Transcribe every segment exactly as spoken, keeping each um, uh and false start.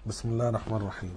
بسم الله الرحمن الرحيم.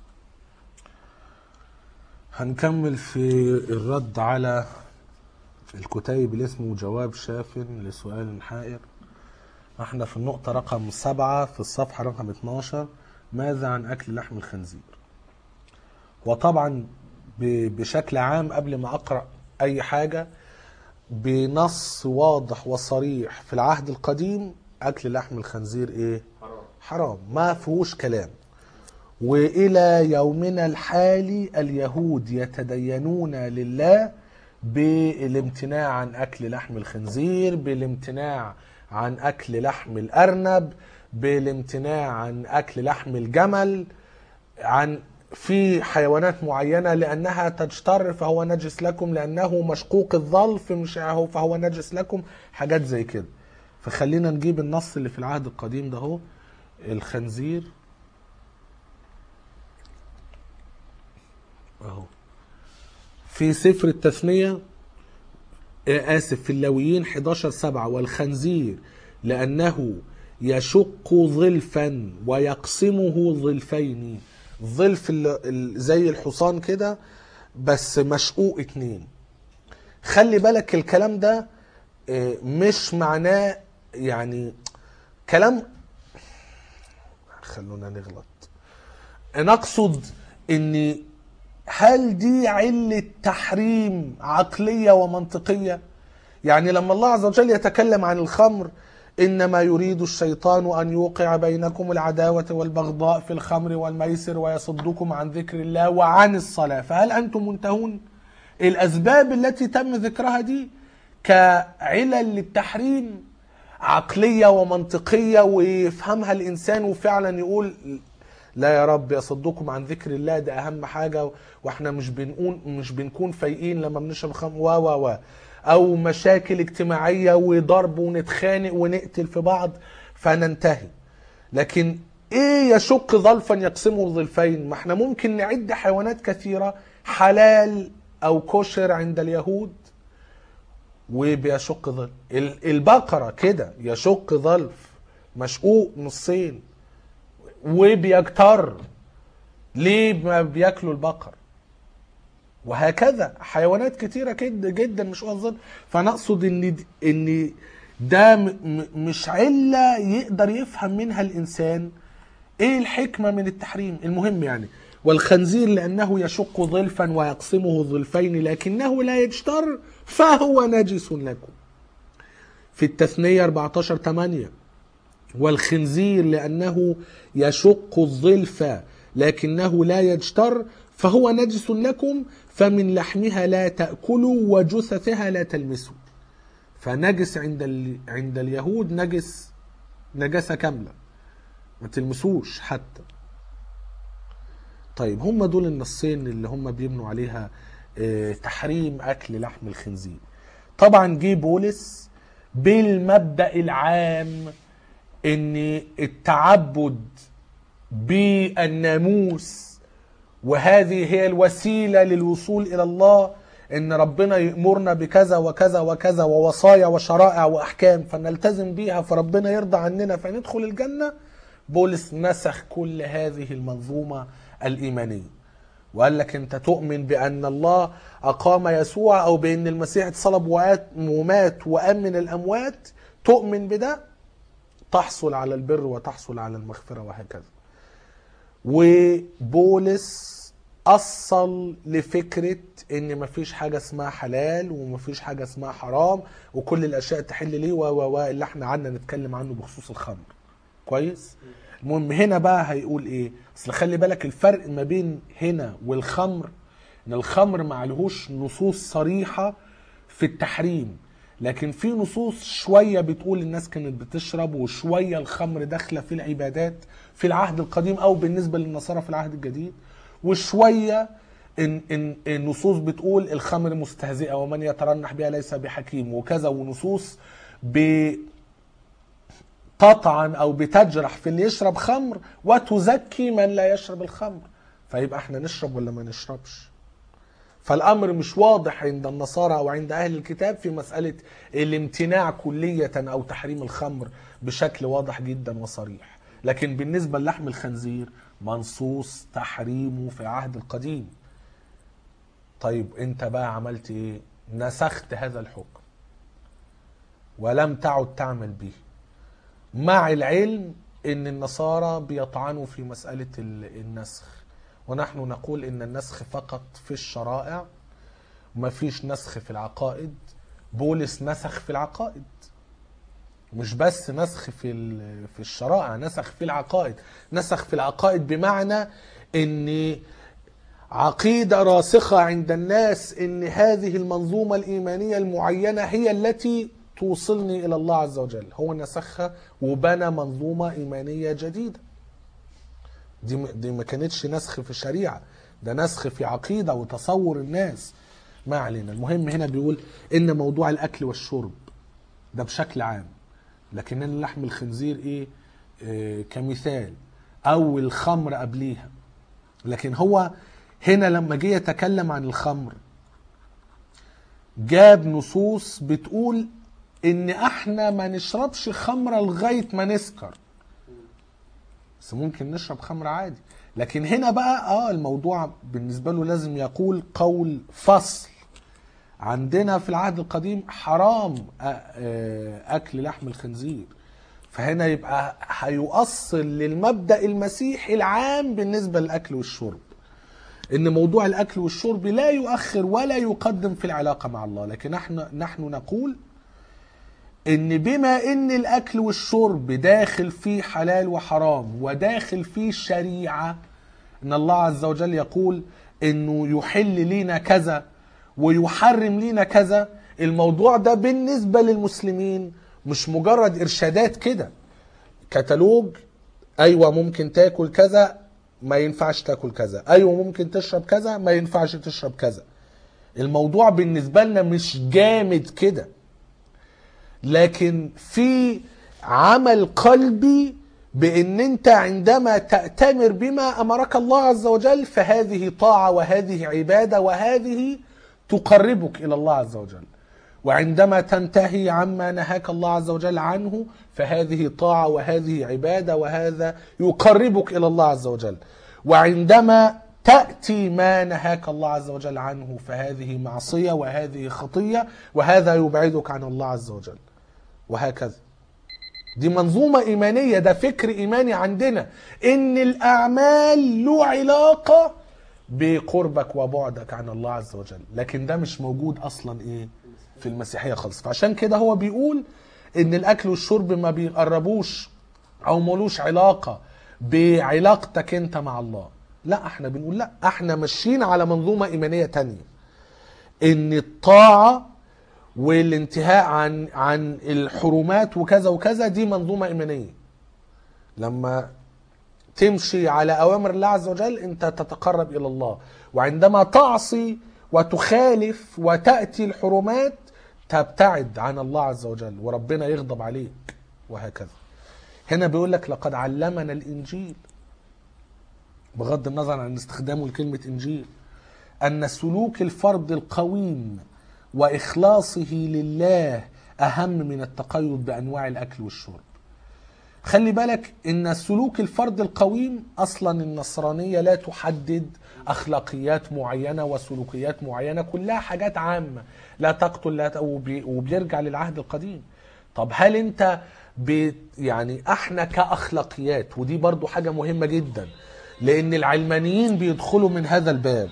هنكمل في الرد على الكتيب اللي اسمه جواب شاف لسؤال حائر. احنا في النقطة رقم سبعة في الصفحة رقم اتناشر. ماذا عن أكل لحم الخنزير؟ وطبعا بشكل عام قبل ما أقرأ أي حاجة، بنص واضح وصريح في العهد القديم أكل لحم الخنزير إيه؟ حرام. حرام، ما فيهوش كلام. وإلى يومنا الحالي اليهود يتدينون لله بالامتناع عن أكل لحم الخنزير، بالامتناع عن أكل لحم الأرنب، بالامتناع عن أكل لحم الجمل، عن في حيوانات معينة لأنها تجتر فهو نجس لكم، لأنه مشقوق الظلف مش هو فهو نجس لكم، حاجات زي كده. فخلينا نجيب النص اللي في العهد القديم ده هو الخنزير اهو في سفر التثنية، آسف في اللاويين حداشر سبعة: والخنزير لأنه يشق ظلفا ويقسمه ظلفين. ظلف زي الحصان كده بس مشقوق اتنين. خلي بالك الكلام ده مش معناه يعني كلام، خلونا نغلط، نقصد ان هل دي علة تحريم عقلية ومنطقية؟ يعني لما الله عز وجل يتكلم عن الخمر: إنما يريد الشيطان أن يوقع بينكم العداوة والبغضاء في الخمر والميسر ويصدكم عن ذكر الله وعن الصلاة فهل أنتم منتهون؟ الأسباب التي تم ذكرها دي كعلل للتحريم عقلية ومنطقية ويفهمها الإنسان وفعلا يقول لا يا رب يصدكم عن ذكر الله، ده اهم حاجه، واحنا مش بنقول مش بنكون فايقين لما بنشرب خمر و و و او مشاكل اجتماعيه وضرب ونتخانق ونقتل في بعض فننتهي. لكن ايه يشق ظلفا يقسمه ظلفين؟ ما احنا ممكن نعد حيوانات كثيره حلال او كشر عند اليهود وبيشق ظلف. البقره كده يشق ظلف مشقوق نصين وبيكتر، ليه ما بياكلوا البقر؟ وهكذا حيوانات كتيره كده جدا مش قصدي. فنقصد ان ان ده مش عله يقدر يفهم منها الانسان ايه الحكمه من التحريم. المهم يعني والخنزير لانه يشق ظلفا ويقسمه ظلفين لكنه لا يجتر فهو نجس لكم. في التثنيه أربعتاشر ثمانية: والخنزير لأنه يشق الظلف لكنه لا يجتر فهو نجس لكم فمن لحمها لا تأكلوا وجثثها لا تلمسوا. فنجس عند ال... عند اليهود نجس نجاسة كاملة، ما تلمسوش حتى. طيب هم دول النصين اللي هم بيبنوا عليها اه تحريم أكل لحم الخنزير. طبعا جه بولس بالمبدأ العام ان التعبد بالناموس وهذه هي الوسيلة للوصول الى الله، ان ربنا يأمرنا بكذا وكذا وكذا ووصايا وشرائع واحكام فنلتزم بيها فربنا يرضى عننا فندخل الجنة. بولس نسخ كل هذه المنظومة الإيمانية وقال لك انت تؤمن بان الله اقام يسوع او بان المسيح اتصلب ومات وقام من الاموات، تؤمن بده تحصل على البر وتحصل على المغفرة وهكذا. وبولس أصل لفكرة ان مفيش حاجة اسمها حلال ومفيش حاجة اسمها حرام وكل الاشياء تحل ليه و و اللي احنا عنا نتكلم عنه بخصوص الخمر. كويس؟ المهم هنا بقى هيقول ايه؟ اصل خلي بالك الفرق ما بين هنا والخمر ان الخمر معلهوش نصوص صريحة في التحريم، لكن في نصوص شوية بتقول الناس كانت بتشرب وشوية الخمر داخلة في العبادات في العهد القديم او بالنسبة للنصارى في العهد الجديد، وشوية إن إن النصوص بتقول الخمر مستهزئة ومن يترنح بها ليس بحكيم وكذا، ونصوص بتطعن او بتجرح في اللي يشرب خمر وتزكي من لا يشرب الخمر. فيبقى احنا نشرب ولا ما نشربش؟ فالأمر مش واضح عند النصارى أو عند أهل الكتاب في مسألة الامتناع كلية أو تحريم الخمر بشكل واضح جدا وصريح. لكن بالنسبة للحم الخنزير منصوص تحريمه في العهد القديم. طيب انت بقى عملت ايه؟ نسخت هذا الحكم ولم تعد تعمل به، مع العلم ان النصارى بيطعنوا في مسألة النسخ، ونحن نقول ان النسخ فقط في الشرائع، ما فيش نسخ في العقائد. بولس نسخ في العقائد، مش بس نسخ في في الشرائع، نسخ في العقائد. نسخ في العقائد بمعنى ان عقيدة راسخة عند الناس ان هذه المنظومة الإيمانية المعينة هي التي توصلني إلى الله عز وجل، هو نسخها وبنى منظومة إيمانية جديدة. دي دي ما كانتش نسخ في الشريعة، ده نسخ في عقيدة وتصور الناس. ما علينا. المهم هنا بيقول ان موضوع الأكل والشرب ده بشكل عام، لكن لحم الخنزير ايه, إيه كمثال، او الخمر قبليها. لكن هو هنا لما جه يتكلم عن الخمر جاب نصوص بتقول ان احنا ما نشربش خمرة لغاية ما نسكر، بس ممكن نشرب خمر عادي. لكن هنا بقى اه الموضوع بالنسبة له لازم يقول قول فصل. عندنا في العهد القديم حرام اكل لحم الخنزير، فهنا يبقى هيؤصل للمبدأ المسيحي العام بالنسبة للأكل والشرب، إن موضوع الأكل والشرب لا يؤخر ولا يقدم في العلاقة مع الله. لكن نحن نحن نقول إن بما إن الأكل والشرب داخل فيه حلال وحرام وداخل فيه شريعة، إن الله عز وجل يقول إنه يحل لنا كذا ويحرم لنا كذا، الموضوع ده بالنسبة للمسلمين مش مجرد إرشادات كده كتالوج، أيوة ممكن تاكل كذا ما ينفعش تاكل كذا، أيوة ممكن تشرب كذا ما ينفعش تشرب كذا. الموضوع بالنسبة لنا مش جامد كده، لكن في عمل قلبي بأن أنت عندما تأتمر بما أمرك الله عز وجل فهذه طاعة وهذه عبادة وهذه تقربك إلى الله عز وجل، وعندما تنتهي عما نهاك الله عز وجل عنه فهذه طاعة وهذه عبادة وهذا يقربك إلى الله عز وجل، وعندما تأتي ما نهاك الله عز وجل عنه فهذه معصية وهذه خطية وهذا يبعدك عن الله عز وجل، وهكذا. دي منظومة إيمانية، ده فكر إيماني عندنا إن الأعمال له علاقة بقربك وبعدك عن الله عز وجل، لكن ده مش موجود أصلا إيه في المسيحية خالص. فعشان كده هو بيقول إن الأكل والشرب ما بيقربوش أو ملوش علاقة بعلاقتك أنت مع الله. لا، احنا بنقول لا، احنا ماشيين على منظومة إيمانية تانية، إن الطاعة والانتهاء عن عن الحرمات وكذا وكذا دي منظومة إيمانية. لما تمشي على أوامر الله عز وجل أنت تتقرب إلى الله، وعندما تعصي وتخالف وتأتي الحرمات تبتعد عن الله عز وجل وربنا يغضب عليك، وهكذا. هنا بيقول لك لقد علمنا الإنجيل، بغض النظر عن استخدامه لكلمة إنجيل، أن سلوك الفرد القويم وإخلاصه لله أهم من التقيد بأنواع الأكل والشرب. خلي بالك إن سلوك الفرد القويم أصلا النصرانية لا تحدد أخلاقيات معينة وسلوكيات معينة، كلها حاجات عامة، لا تقتل لا وبيرجع للعهد القديم. طب هل أنت يعني احنا كأخلاقيات، ودي برضو حاجة مهمة جدا لأن العلمانيين بيدخلوا من هذا الباب،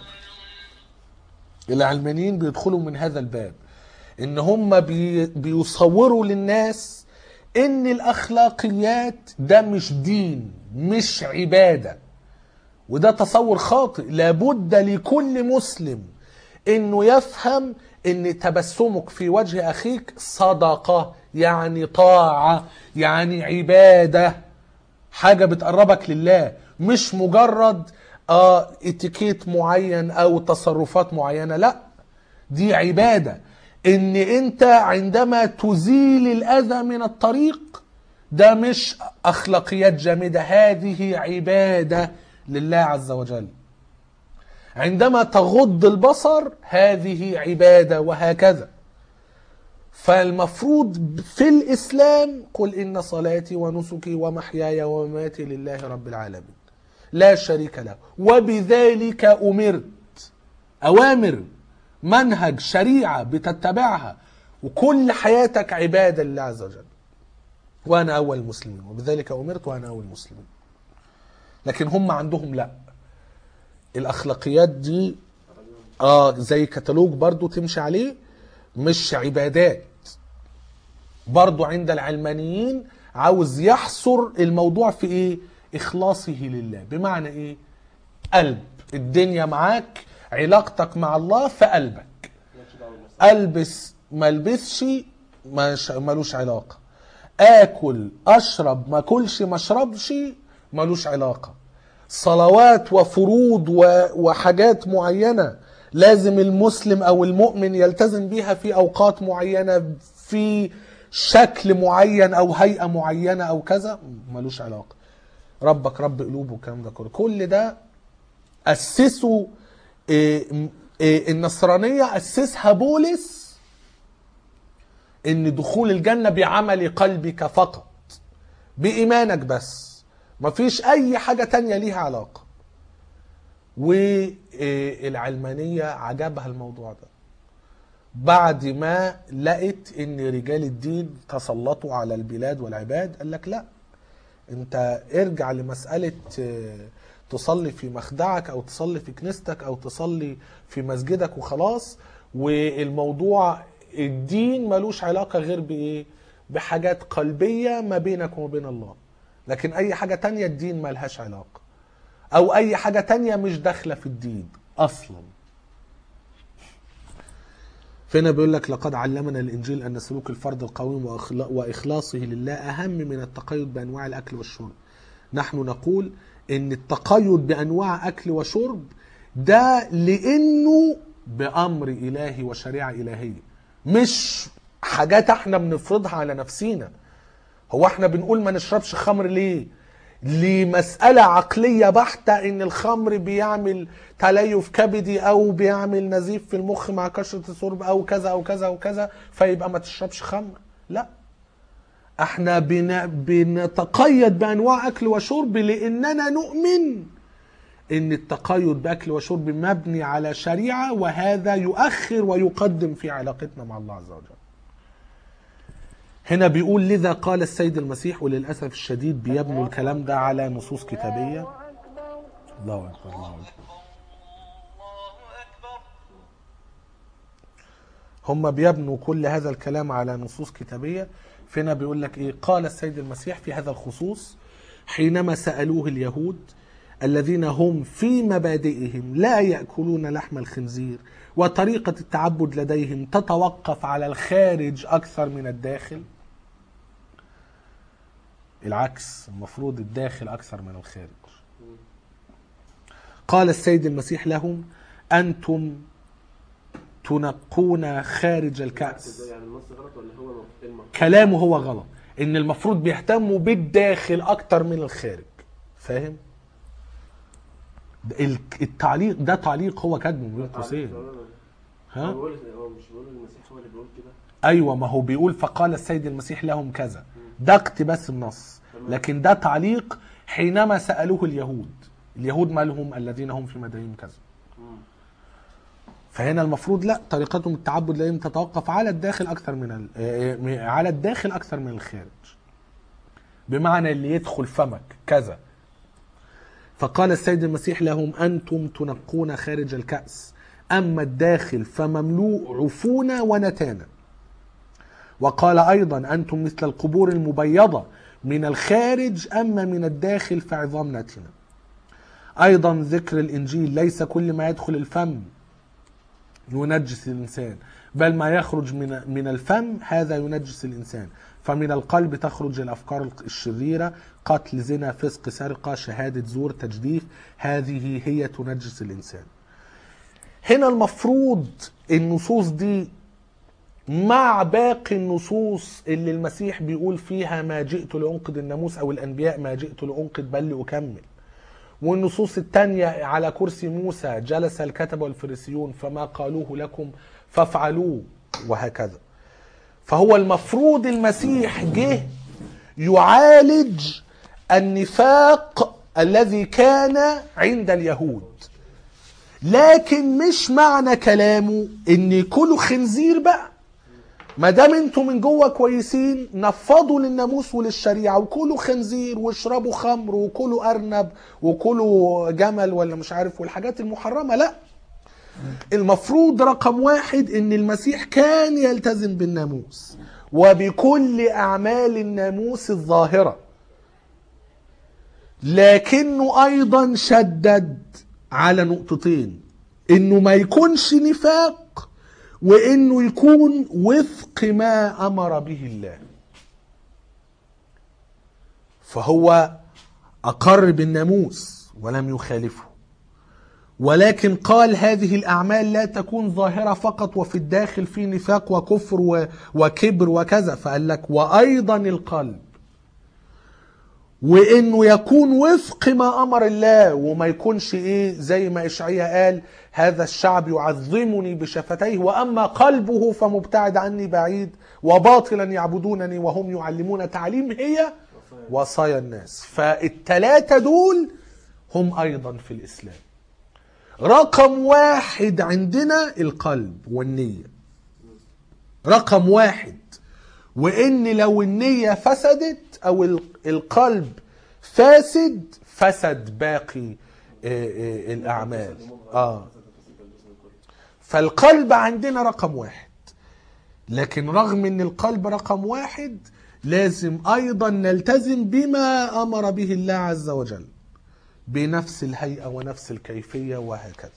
العلمانيين بيدخلوا من هذا الباب ان هم بي بيصوروا للناس ان الاخلاقيات ده مش دين مش عبادة، وده تصور خاطئ. لابد لكل مسلم انه يفهم ان تبسمك في وجه اخيك صدقة، يعني طاعة، يعني عبادة، حاجة بتقربك لله، مش مجرد اه اتيكيت معين او تصرفات معينة. لا، دي عبادة. ان انت عندما تزيل الاذى من الطريق ده مش اخلاقيات جامدة، هذه عبادة لله عز وجل. عندما تغض البصر هذه عبادة، وهكذا. فالمفروض في الإسلام قل إن صلاتي ونسكي ومحياي ومماتي لله رب العالمين لا شريك له وبذلك أمرت. أوامر، منهج، شريعة بتتبعها وكل حياتك عبادة لله عز وجل. وأنا أول المسلمين وبذلك أمرت وأنا أول المسلمين. لكن هم عندهم لا، الأخلاقيات دي آه زي كتالوج برضو تمشي عليه، مش عبادات. برضو عند العلمانيين عاوز يحصر الموضوع في ايه؟ اخلاصه لله. بمعنى ايه؟ قلب، الدنيا معاك، علاقتك مع الله في قلبك. البس ما البسش ملوش علاقة، اكل اشرب ما اكلش ما اشربش ملوش علاقة. صلوات وفروض وحاجات معينة لازم المسلم او المؤمن يلتزم بيها في اوقات معينة في شكل معين او هيئة معينة او كذا، ملوش علاقة. ربك رب قلوب والكلام ده كله، كل ده اسسوا إيه إيه النصرانية اسسها بولس ان دخول الجنة بعمل قلبك فقط، بإيمانك بس، مفيش اي حاجة تانية ليها علاقة. والعلمانية عجبها الموضوع ده بعد ما لقت ان رجال الدين تسلطوا على البلاد والعباد. قال لك لا، انت ارجع لمسألة تصلي في مخدعك او تصلي في كنيستك او تصلي في مسجدك وخلاص. والموضوع الدين ملوش علاقة غير بايه؟ بحاجات قلبية ما بينك وما بين الله. لكن اي حاجة تانية الدين ملهاش علاقة، او اي حاجة تانية مش داخلة في الدين اصلا. فهنا بيقول لك لقد علمنا الانجيل ان سلوك الفرد القويم واخلاصه لله اهم من التقيد بانواع الاكل والشرب. نحن نقول ان التقيد بانواع اكل وشرب ده لانه بامر الهي وشريعة الهية، مش حاجات احنا بنفرضها على نفسينا. هو احنا بنقول ما نشربش خمر ليه؟ لمسألة عقلية بحتة ان الخمر بيعمل تليف كبدي او بيعمل نزيف في المخ مع كثرة الشرب او كذا او كذا او كذا، فيبقى ما تشربش خمر. لا، احنا بن... بنتقيد بانواع اكل وشرب لاننا نؤمن ان التقيد باكل وشرب مبني على شريعة، وهذا يؤخر ويقدم في علاقتنا مع الله عز وجل. هنا بيقول لذا قال السيد المسيح، وللأسف الشديد بيبنوا الكلام ده على نصوص كتابية. الله أكبر الله أكبر. هم بيبنوا كل هذا الكلام على نصوص كتابية. فهنا بيقول لك إيه؟ قال السيد المسيح في هذا الخصوص حينما سألوه اليهود الذين هم في مبادئهم لا يأكلون لحم الخنزير وطريقة التعبد لديهم تتوقف على الخارج أكثر من الداخل. العكس، المفروض الداخل أكثر من الخارج. قال السيد المسيح لهم أنتم تنقون خارج الكأس. كلامه هو غلط، إن المفروض بيهتموا بالداخل أكثر من الخارج. فاهم؟ التعليق ده تعليق هو كاتبه بين قوسين. ها؟ هو مش بيقول المسيح هو اللي بيقول كده؟ ايوه، ما هو بيقول فقال السيد المسيح لهم كذا، ده اقتباس النص، لكن ده تعليق حينما سألوه اليهود. اليهود مالهم؟ الذين هم في مدينهم كذا. فهنا المفروض لا، طريقتهم التعبد لازم تتوقف على الداخل اكثر من ال... على الداخل اكثر من الخارج، بمعنى اللي يدخل فمك كذا. فقال السيد المسيح لهم أنتم تنقون خارج الكأس، أما الداخل فمملوء عفونة ونتانة. وقال أيضا أنتم مثل القبور المبيضة من الخارج، أما من الداخل فعظام نتنة. أيضا ذكر الإنجيل ليس كل ما يدخل الفم ينجس الإنسان، بل ما يخرج من من الفم هذا ينجس الإنسان. فمن القلب تخرج الأفكار الشريرة، قتل، زنا، فسق، سرقة، شهادة زور، تجديف، هذه هي تنجس الإنسان. هنا المفروض النصوص دي مع باقي النصوص اللي المسيح بيقول فيها ما جئت لأنقض الناموس، أو الأنبياء ما جئت لأنقض بل لأكمل. والنصوص التانية على كرسي موسى جلس الكتبة والفريسيون فما قالوه لكم فافعلوه، وهكذا. فهو المفروض المسيح جه يعالج النفاق الذي كان عند اليهود، لكن مش معنى كلامه ان كلوا خنزير بقى، ما دام انتوا من جوه كويسين نفضوا للناموس وللشريعه وكلوا خنزير واشربوا خمر وكلوا ارنب وكلوا جمل ولا مش عارف والحاجات المحرمه. لا، المفروض رقم واحد ان المسيح كان يلتزم بالناموس وبكل اعمال الناموس الظاهره، لكنه ايضا شدد على نقطتين: انه ما يكونش نفاق، وانه يكون وفق ما امر به الله. فهو اقر بالناموس ولم يخالفه، ولكن قال هذه الاعمال لا تكون ظاهره فقط وفي الداخل في نفاق وكفر وكبر وكذا، فقال لك وايضا القلب، وانه يكون وفق ما امر الله، وما يكونش ايه زي ما اشعياء قال: هذا الشعب يعظمني بشفتيه واما قلبه فمبتعد عني بعيد، وباطلا يعبدونني وهم يعلمون تعليم هي وصايا الناس. فالتلاتة دول هم ايضا في الاسلام. رقم واحد عندنا القلب والنية، رقم واحد. وان لو النية فسدت او القلب فاسد فسد باقي الاعمال. اه فالقلب عندنا رقم واحد، لكن رغم ان القلب رقم واحد لازم ايضا نلتزم بما امر به الله عز وجل بنفس الهيئة ونفس الكيفية وهكذا.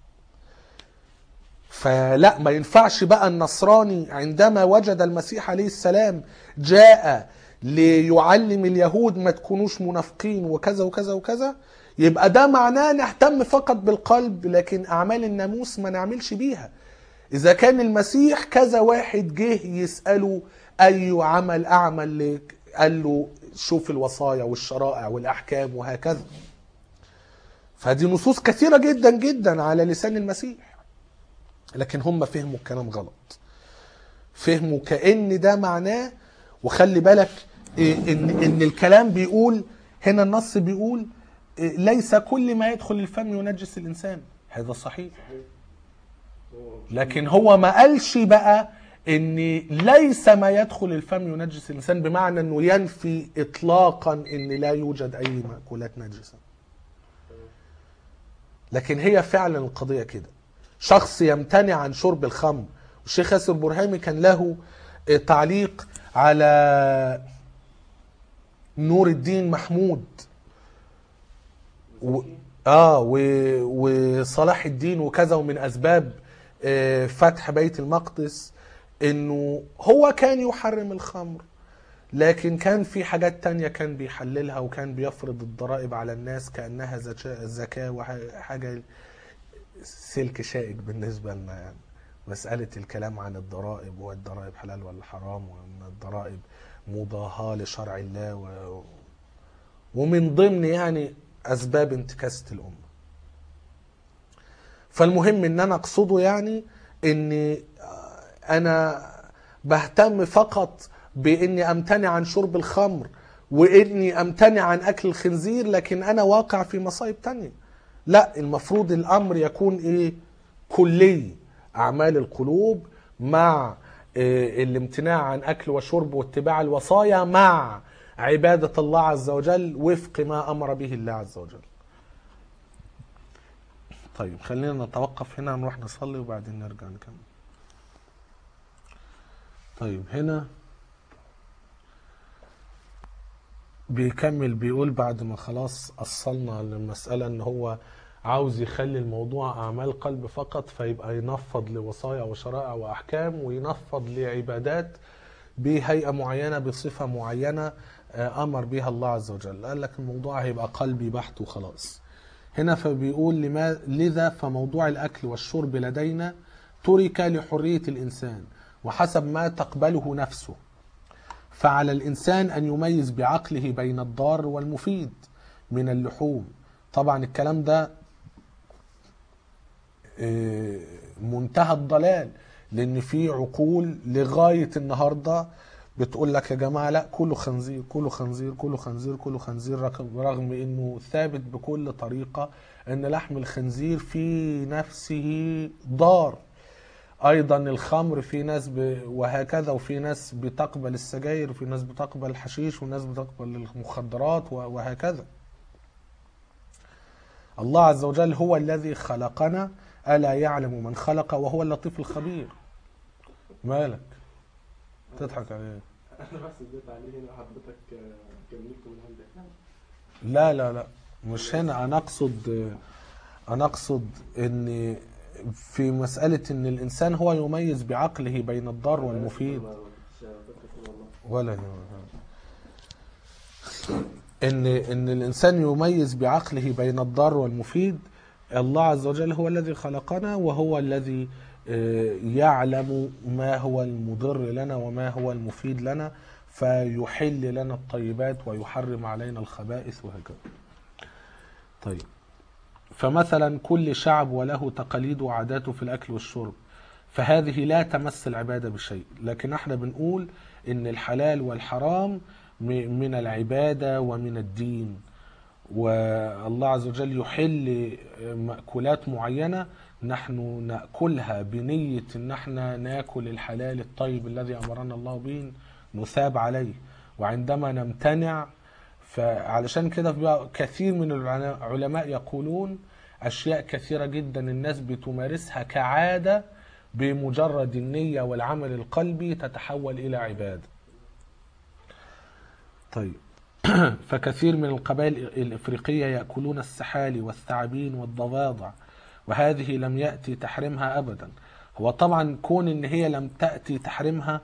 فلا، ما ينفعش بقى النصراني عندما وجد المسيح عليه السلام جاء ليعلم اليهود ما تكونوش منافقين وكذا وكذا وكذا، يبقى ده معناه نهتم فقط بالقلب لكن أعمال الناموس ما نعملش بيها. إذا كان المسيح كذا واحد جه يسأله أي عمل أعمل لك، قال له شوف الوصايا والشرائع والأحكام وهكذا. فهذه نصوص كثيرة جدا جدا على لسان المسيح، لكن هم فهموا الكلام غلط، فهموا كأن ده معناه. وخلي بالك إن, إن الكلام بيقول هنا، النص بيقول ليس كل ما يدخل الفم ينجس الإنسان، هذا صحيح، لكن هو ما قالش بقى إن ليس ما يدخل الفم ينجس الإنسان بمعنى أنه ينفي إطلاقا إن لا يوجد أي مأكولات نجسة. لكن هي فعلا القضية كده، شخص يمتنع عن شرب الخمر. الشيخ ياسر برهامي كان له تعليق على نور الدين محمود و... اه و... وصلاح الدين وكذا، ومن اسباب فتح بيت المقدس انه هو كان يحرم الخمر، لكن كان في حاجات تانية كان بيحللها، وكان بيفرض الضرائب على الناس كأنها زكاة وحاجة سلك شائك بالنسبة لنا. يعني مسألة الكلام عن الضرائب، والضرائب حلال ولا حرام، وأن الضرائب مضاهاة لشرع الله، و... ومن ضمن يعني أسباب انتكاسة الأمة. فالمهم إن أنا أقصده يعني إني أنا بهتم فقط بإني أمتنع عن شرب الخمر وإني أمتنع عن أكل الخنزير، لكن أنا واقع في مصائب تانية. لا، المفروض الأمر يكون إيه؟ كلي، أعمال القلوب مع إيه؟ الامتناع عن أكل وشرب واتباع الوصايا مع عبادة الله عز وجل وفق ما أمر به الله عز وجل. طيب خلينا نتوقف هنا، نروح نصلي وبعدين نرجع نكمل. طيب هنا بيكمل بيقول بعد ما خلاص أصلنا للمسألة ان هو عاوز يخلي الموضوع أعمال قلب فقط، فيبقى ينفض لوصايا وشرائع وأحكام، وينفض لعبادات بهيئة معينة بصفة معينة أمر بها الله عز وجل. قال لك الموضوع هيبقى قلبي بحت وخلاص. هنا فبيقول لما لذا فموضوع الأكل والشرب لدينا ترك لحرية الإنسان وحسب ما تقبله نفسه، فعلى الإنسان أن يميز بعقله بين الضار والمفيد من اللحوم. طبعا الكلام ده منتهى الضلال، لان في عقول لغايه النهارده بتقول لك يا جماعه لا كله خنزير كله خنزير كله خنزير كله خنزير، رغم انه ثابت بكل طريقه ان لحم الخنزير في نفسه ضار. ايضا الخمر في ناس ب... وهكذا، وفي ناس بتقبل السجاير، وفي ناس بتقبل الحشيش، وناس بتقبل المخدرات وهكذا. الله عز وجل هو الذي خلقنا، ألا يعلم من خلق وهو اللطيف الخبير. مالك تضحك عليه؟ انا بس اديت عليه هنا حضرتك كملته من عندك. لا لا لا مش هنا. انا اقصد انا اقصد ان في مسألة ان الانسان هو يميز بعقله بين الضار والمفيد. ولا ان ان الانسان يميز بعقله بين الضار والمفيد. الله عز وجل هو الذي خلقنا، وهو الذي يعلم ما هو المضر لنا وما هو المفيد لنا، فيحل لنا الطيبات ويحرم علينا الخبائث وهكذا. طيب، فمثلا كل شعب وله تقاليد وعاداته في الأكل والشرب، فهذه لا تمس العبادة بشيء، لكن احنا بنقول ان الحلال والحرام من العبادة ومن الدين. والله عز وجل يحل مأكولات معينة نحن نأكلها بنية ان احنا ناكل الحلال الطيب الذي أمرنا الله به نثاب عليه، وعندما نمتنع. فعلشان كده كثير من العلماء يقولون أشياء كثيرة جدا الناس بتمارسها كعادة، بمجرد النية والعمل القلبي تتحول إلى عبادة. طيب، فكثير من القبائل الإفريقية يأكلون السحالي والثعابين والضفادع، وهذه لم يأتي تحريمها أبدا. هو طبعا كون إن هي لم تأتي تحريمها،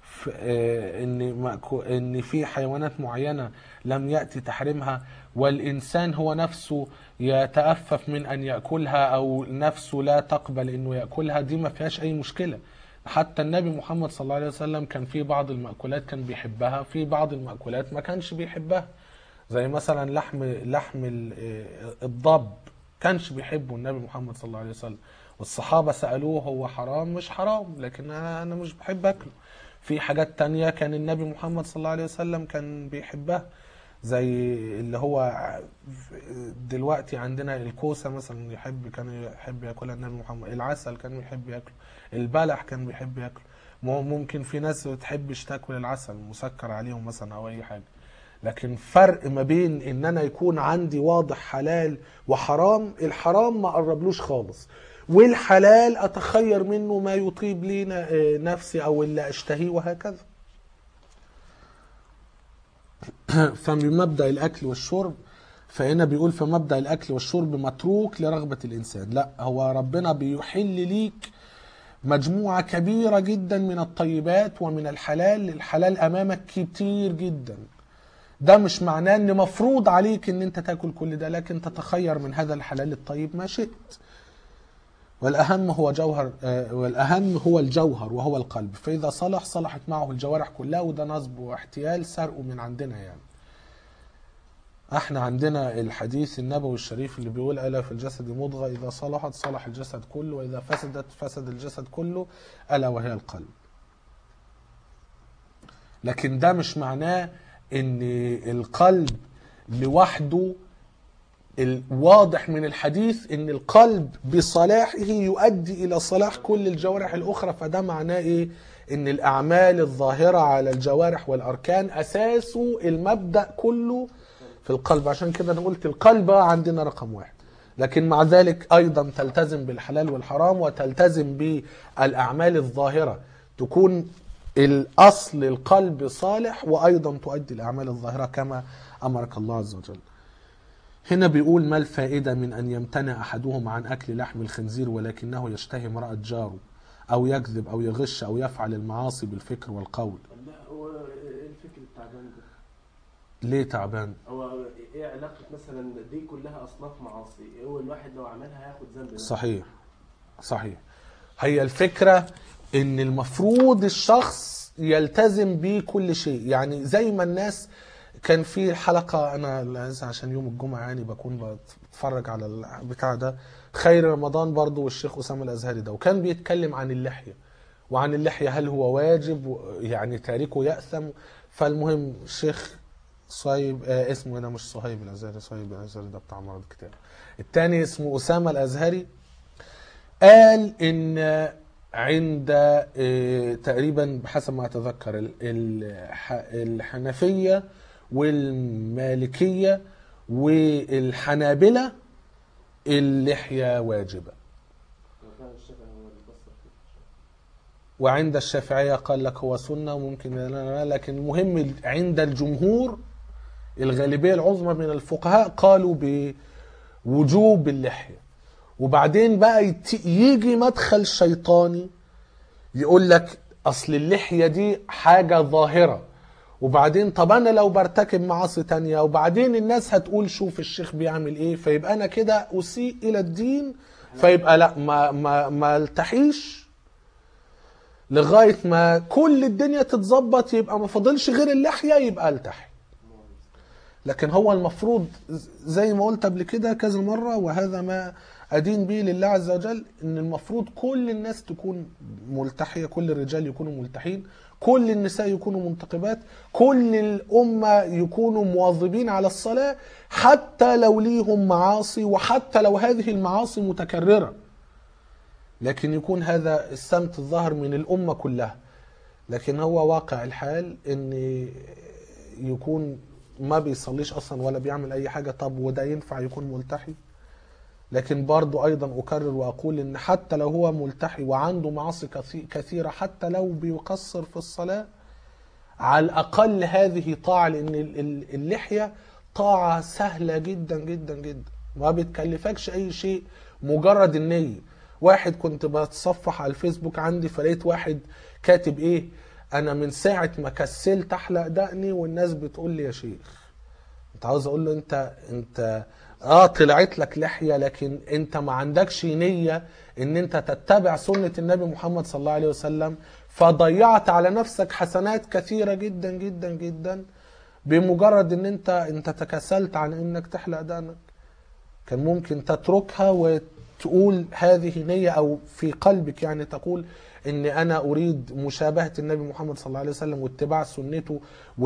ان ان في حيوانات معينه لم ياتي تحريمها، والانسان هو نفسه يتأفف من ان ياكلها او نفسه لا تقبل انه ياكلها، دي ما فيهاش اي مشكله. حتى النبي محمد صلى الله عليه وسلم كان في بعض المأكولات كان بيحبها، في بعض المأكولات ما كانش بيحبها، زي مثلا لحم لحم الضب كانش بيحبه النبي محمد صلى الله عليه وسلم، والصحابه سالوه هو حرام؟ مش حرام، لكن انا انا مش بحب اكله. في حاجات تانية كان النبي محمد صلى الله عليه وسلم كان بيحبها، زي اللي هو دلوقتي عندنا الكوسة مثلا يحب كان يحب ياكلها النبي محمد، العسل كان يحب ياكله، البلح كان بيحب ياكله. ممكن في ناس ما بتحبش تاكل العسل مسكر عليهم مثلا او اي حاجة، لكن فرق ما بين ان انا يكون عندي واضح حلال وحرام، الحرام ما قربلوش خالص، والحلال اتخير منه ما يطيب لي نفسي او اللي اشتهيه وهكذا. فبمبدأ الاكل والشرب، فهنا بيقول فمبدأ الاكل والشرب متروك لرغبة الانسان. لا، هو ربنا بيحل ليك مجموعة كبيرة جدا من الطيبات ومن الحلال. الحلال امامك كتير جدا، ده مش معناه ان مفروض عليك ان انت تاكل كل ده، لكن تتخير من هذا الحلال الطيب ما شئت. والأهم هو جوهر والأهم هو الجوهر وهو القلب، فإذا صلح صلحت معه الجوارح كلها، وده نصب واحتيال سرقوا من عندنا. يعني احنا عندنا الحديث النبوي الشريف اللي بيقول ألا في الجسد مضغة إذا صلحت صلح الجسد كله، وإذا فسدت فسد الجسد كله، ألا وهي القلب. لكن ده مش معناه ان القلب لوحده. الواضح من الحديث ان القلب بصلاحه يؤدي الى صلاح كل الجوارح الاخرى، فده معناه ايه؟ ان الاعمال الظاهرة على الجوارح والاركان اساسه المبدأ كله في القلب. عشان كده انا قلت القلب عندنا رقم واحد، لكن مع ذلك ايضا تلتزم بالحلال والحرام، وتلتزم بالاعمال الظاهرة، تكون الاصل القلب صالح، وايضا تؤدي الاعمال الظاهرة كما امرك الله عز وجل. هنا بيقول ما الفائدة من أن يمتنع أحدهم عن أكل لحم الخنزير ولكنه يشتهي امرأة جاره، أو يكذب أو يغش أو يفعل المعاصي بالفكر والقول؟ لا، هو الفكر التعبان ده ليه تعبان؟ هو ايه علاقة مثلا دي كلها أصناف معاصي؟ هو الواحد لو عملها هياخد ذنب. صحيح صحيح. هي الفكرة إن المفروض الشخص يلتزم بكل شيء، يعني زي ما الناس كان في حلقة أنا عشان يوم الجمعة يعني بكون بتفرج على البتاع ده، خير رمضان برضو، والشيخ أسامة الأزهري ده، وكان بيتكلم عن اللحية، وعن اللحية هل هو واجب يعني تاركه يأثم. فالمهم الشيخ صهيب آه اسمه هنا مش صهيب الأزهري، صهيب الأزهري ده بتاع مرض الكتاب، التاني اسمه أسامة الأزهري، قال إن عند آه تقريبا بحسب ما أتذكر الحنفية والمالكية والحنابلة اللحية واجبة، وعند الشافعية قال لك هو سنة وممكن لا، لكن المهم عند الجمهور الغالبية العظمى من الفقهاء قالوا بوجوب اللحية. وبعدين بقى يجي مدخل شيطاني يقول لك أصل اللحية دي حاجة ظاهرة، وبعدين طب أنا لو برتكب معاصي تانية وبعدين الناس هتقول شوف الشيخ بيعمل إيه، فيبقى أنا كده أسيء إلى الدين، فيبقى لا ما ما ما التحيش لغاية ما كل الدنيا تتظبط، يبقى ما فاضلش غير اللحية يبقى التحي. لكن هو المفروض زي ما قلت قبل كده كذا مرة، وهذا ما أدين به لله عز وجل، إن المفروض كل الناس تكون ملتحية، كل الرجال يكونوا ملتحين، كل النساء يكونوا منتقبات، كل الأمة يكونوا مواظبين على الصلاة حتى لو ليهم معاصي وحتى لو هذه المعاصي متكررة، لكن يكون هذا السمت الظاهر من الأمة كلها. لكن هو واقع الحال إن يكون ما بيصليش أصلا ولا بيعمل أي حاجة، طب وده ينفع يكون ملتحي؟ لكن برضو أيضا أكرر وأقول إن حتى لو هو ملتحي وعنده معاصي كثيرة، حتى لو بيقصر في الصلاة، على الأقل هذه طاعة، لأن اللحية طاعة سهلة جدا جدا جدا، ما بتكلفكش أي شيء، مجرد النية. واحد كنت بتصفح على الفيسبوك عندي فلقيت واحد كاتب إيه، أنا من ساعة ما كسلت أحلق دقني والناس بتقول لي يا شيخ. أنت عاوز أقول له أنت أنت اه طلعت لك لحية، لكن انت ما عندكش نية ان انت تتبع سنة النبي محمد صلى الله عليه وسلم، فضيعت على نفسك حسنات كثيرة جدا جدا جدا بمجرد ان انت انت تكسلت عن انك تحلق دقنك. كان ممكن تتركها وتقول هذه نية، او في قلبك يعني تقول ان انا اريد مشابهة النبي محمد صلى الله عليه وسلم واتباع سنته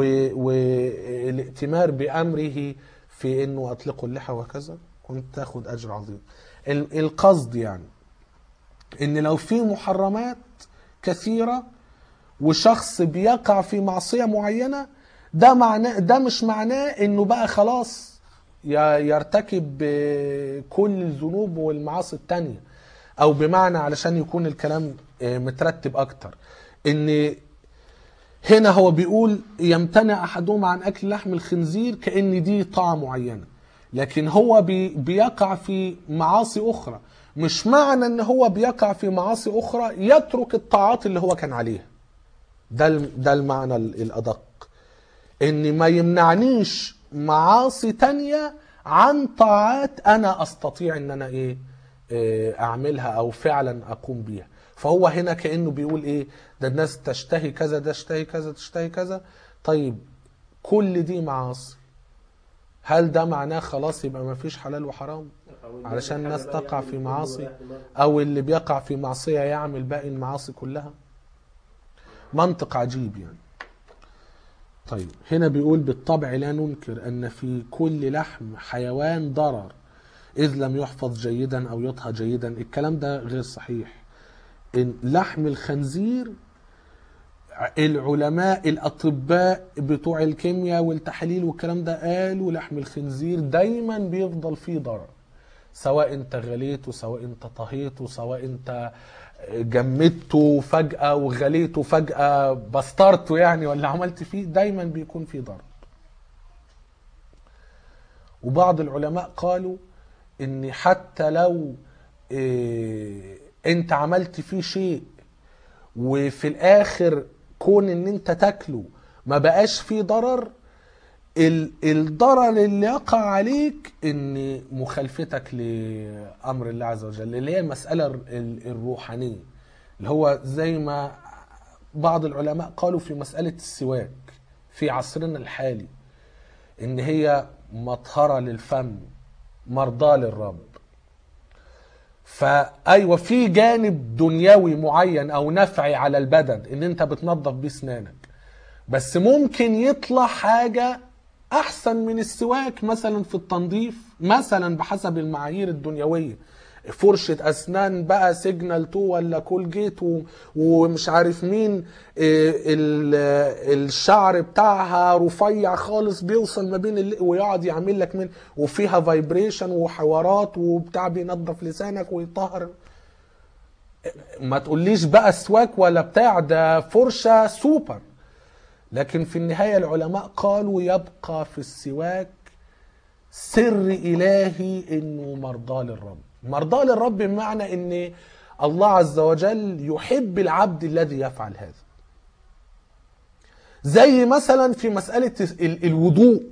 والائتمار بامره في انه اطلقوا اللحى وكذا، كنت تاخد اجر عظيم. القصد يعني ان لو في محرمات كثيرة وشخص بيقع في معصية معينة، ده معناه ده مش معناه انه بقى خلاص يرتكب كل الذنوب والمعاصي التانية، او بمعنى علشان يكون الكلام مترتب اكتر، ان هنا هو بيقول يمتنع احدهم عن اكل لحم الخنزير كأن دي طاعة معينة، لكن هو بي بيقع في معاصي اخرى، مش معنى ان هو بيقع في معاصي اخرى يترك الطاعات اللي هو كان عليها. ده ده المعنى الادق، ان ما يمنعنيش معاصي تانية عن طاعات انا استطيع ان انا ايه اعملها او فعلا اقوم بيها. فهو هنا كأنه بيقول ايه، ده الناس تشتهي كذا، ده تشتهي كذا، تشتهي كذا، طيب كل دي معاصي، هل ده معناه خلاص يبقى ما فيش حلال وحرام علشان الناس تقع في معاصي، او اللي بيقع في معصية يعمل باقي المعاصي كلها؟ منطق عجيب يعني. طيب هنا بيقول بالطبع لا ننكر ان في كل لحم حيوان ضرر اذ لم يحفظ جيدا او يطهى جيدا. الكلام ده غير صحيح. إن لحم الخنزير العلماء الأطباء بتوع الكيمياء والتحاليل والكلام ده قالوا لحم الخنزير دايما بيفضل فيه ضرر، سواء انت غليته، سواء انت طهيته، سواء انت جمدته فجأة وغليته فجأة بسترته يعني ولا عملت فيه، دايما بيكون فيه ضرر. وبعض العلماء قالوا ان حتى لو إيه انت عملت فيه شيء وفي الاخر كون ان انت تاكله ما بقاش فيه ضرر، الضرر اللي يقع عليك ان مخالفتك لامر الله عز وجل، اللي هي المسألة الروحانية، اللي هو زي ما بعض العلماء قالوا في مسألة السواك في عصرنا الحالي، ان هي مطهرة للفم مرضاة للرب. فايوه في جانب دنيوي معين او نفعي على البدن ان انت بتنظف بيه اسنانك، بس ممكن يطلع حاجه احسن من السواك مثلا في التنظيف، مثلا بحسب المعايير الدنيويه، فرشة اسنان بقى سيجنال تو ولا كولجيت و- ومش عارف مين، إيه، ال- الشعر بتاعها رفيع خالص بيوصل ما بين ال- ويقعد يعمل لك من وفيها فايبريشن وحوارات وبتاع بينظف لسانك ويطهر. ما تقوليش بقى سواك ولا بتاع، ده فرشة سوبر. لكن في النهاية العلماء قالوا يبقى في السواك سر إلهي إنه مرضى للرب. مرضى للرب بمعنى إن الله عز وجل يحب العبد الذي يفعل هذا. زي مثلا في مسألة ال- الوضوء،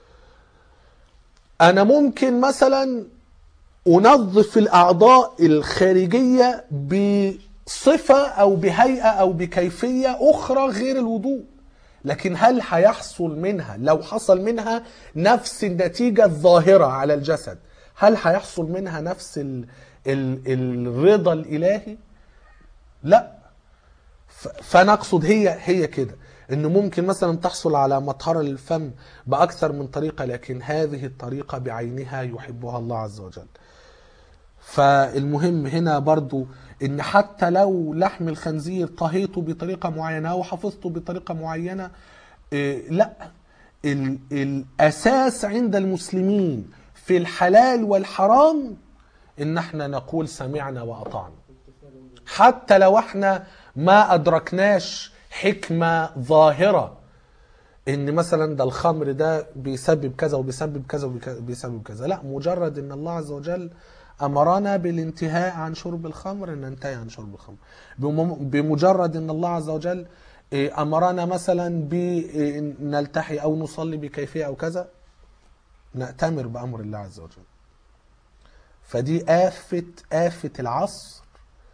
أنا ممكن مثلا أنظف الأعضاء الخارجية بصفة أو بهيئة أو بكيفية أخرى غير الوضوء، لكن هل هيحصل منها، لو حصل منها نفس النتيجة الظاهرة على الجسد، هل هيحصل منها نفس ال ال الرضا الإلهي؟ لا. ف- فنقصد هي هي كده، انه ممكن مثلا تحصل على مطهرة للفم بأكثر من طريقة، لكن هذه الطريقة بعينها يحبها الله عز وجل. فالمهم هنا برضو ان حتى لو لحم الخنزير طهيته بطريقة معينة او حفظته بطريقة معينة، إيه، لا، ال- الاساس عند المسلمين في الحلال والحرام ان احنا نقول سمعنا واطعنا، حتى لو احنا ما ادركناش حكمة ظاهرة ان مثلا ده الخمر ده بيسبب كذا وبيسبب كذا وبيسبب كذا، لا، مجرد ان الله عز وجل امرنا بالانتهاء عن شرب الخمر ان ننتهي عن شرب الخمر. بم- بمجرد ان الله عز وجل إيه، امرنا مثلا بنلتحي او نصلي بكيفية او كذا، نأتمر بامر الله عز وجل. فدي آفة آفة العصر،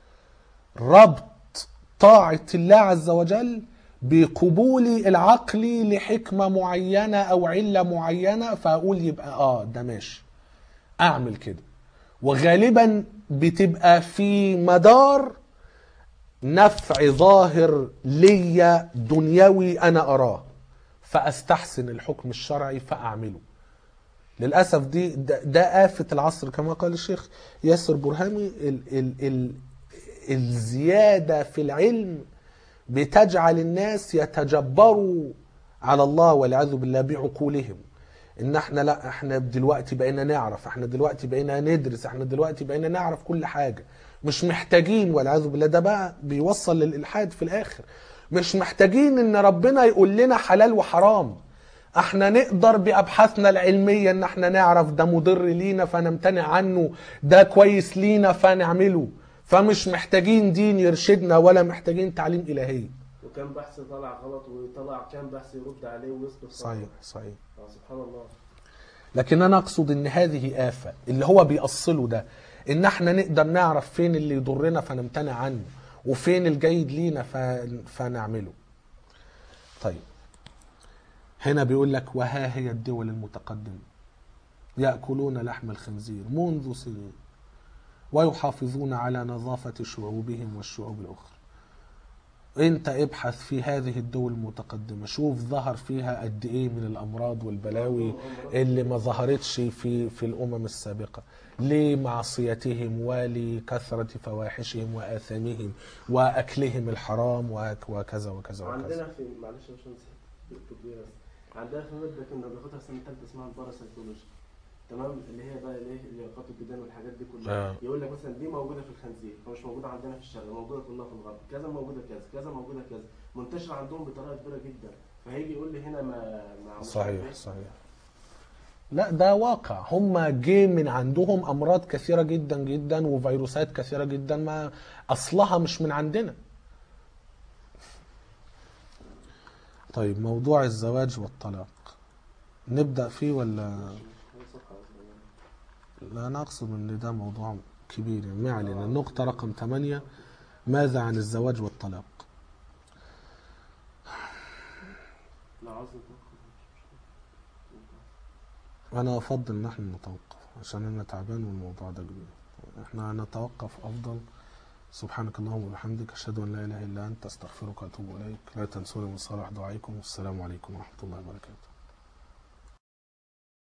ربط طاعة الله عز وجل بقبولي العقلي لحكمة معينة أو علة معينة، فأقول يبقى آه ده ماشي أعمل كده، وغالبا بتبقى في مدار نفع ظاهر ليا دنيوي أنا أراه، فأستحسن الحكم الشرعي فأعمله. للأسف دي ده, ده آفة العصر كما قال الشيخ ياسر برهامي. ال ال ال الزيادة في العلم بتجعل الناس يتجبروا على الله والعياذ بالله بعقولهم، ان احنا لا، احنا دلوقتي بقينا نعرف، احنا دلوقتي بقينا ندرس، احنا دلوقتي بقينا نعرف كل حاجة، مش محتاجين والعياذ بالله. ده بقى بيوصل للإلحاد في الآخر. مش محتاجين ان ربنا يقول لنا حلال وحرام، احنا نقدر بأبحاثنا العلمية ان احنا نعرف ده مضر لينا فنمتنع عنه، ده كويس لينا فنعمله. فمش محتاجين دين يرشدنا ولا محتاجين تعليم إلهي. وكان بحث طلع غلط وطلع كان بحث يرد عليه ويثبت صح. صحيح صحيح. آه، سبحان الله. لكن انا اقصد ان هذه آفة اللي هو بيأصله ده، ان احنا نقدر نعرف فين اللي يضرنا فنمتنع عنه وفين الجيد لينا ف- فنعمله. طيب هنا بيقول لك وها هي الدول المتقدمة يأكلون لحم الخنزير منذ سنين ويحافظون على نظافة شعوبهم والشعوب الأخرى. انت ابحث في هذه الدول المتقدمة، شوف ظهر فيها قد ايه من الامراض والبلاوي اللي ما ظهرتش في في الامم السابقة، لمعصيتهم ولكثرة فواحشهم واثامهم واكلهم الحرام وك- وكذا وكذا وكذا. عندنا في معلش يا باشمهندس الطبية بس، عندنا في مادة كنا بناخدها سنة تالتة اسمها الباراسيتولوجي، تمام، اللي هي بقى الايه الياقات الجدران والحاجات دي كلها. آه. يقول لك مثلا دي موجوده في الخنزير فمش موجوده عندنا في الشرق، موجوده كلها في الغرب، كذا موجوده كذا كذا موجوده كذا، منتشره عندهم بطريقه كبيره جدا. فهيجي يقول لي هنا ما ما صحيح صحيح. لا ده واقع، هم جه من عندهم امراض كثيره جدا جدا وفيروسات كثيره جدا ما اصلها مش من عندنا. طيب موضوع الزواج والطلاق نبدا فيه ولا؟ لا انا اقصد ان ده موضوع كبير يعني، ما علينا. النقطه رقم ثمانية، ماذا عن الزواج والطلاق؟ لا عاوز انا افضل ان احنا نتوقف عشان انا تعبان والموضوع ده كبير. احنا نتوقف افضل. سبحانك اللهم وبحمدك، اشهد ان لا اله الا انت، استغفرك واتوب اليك. لا تنسوني من صالح دعائكم، والسلام عليكم ورحمه الله وبركاته.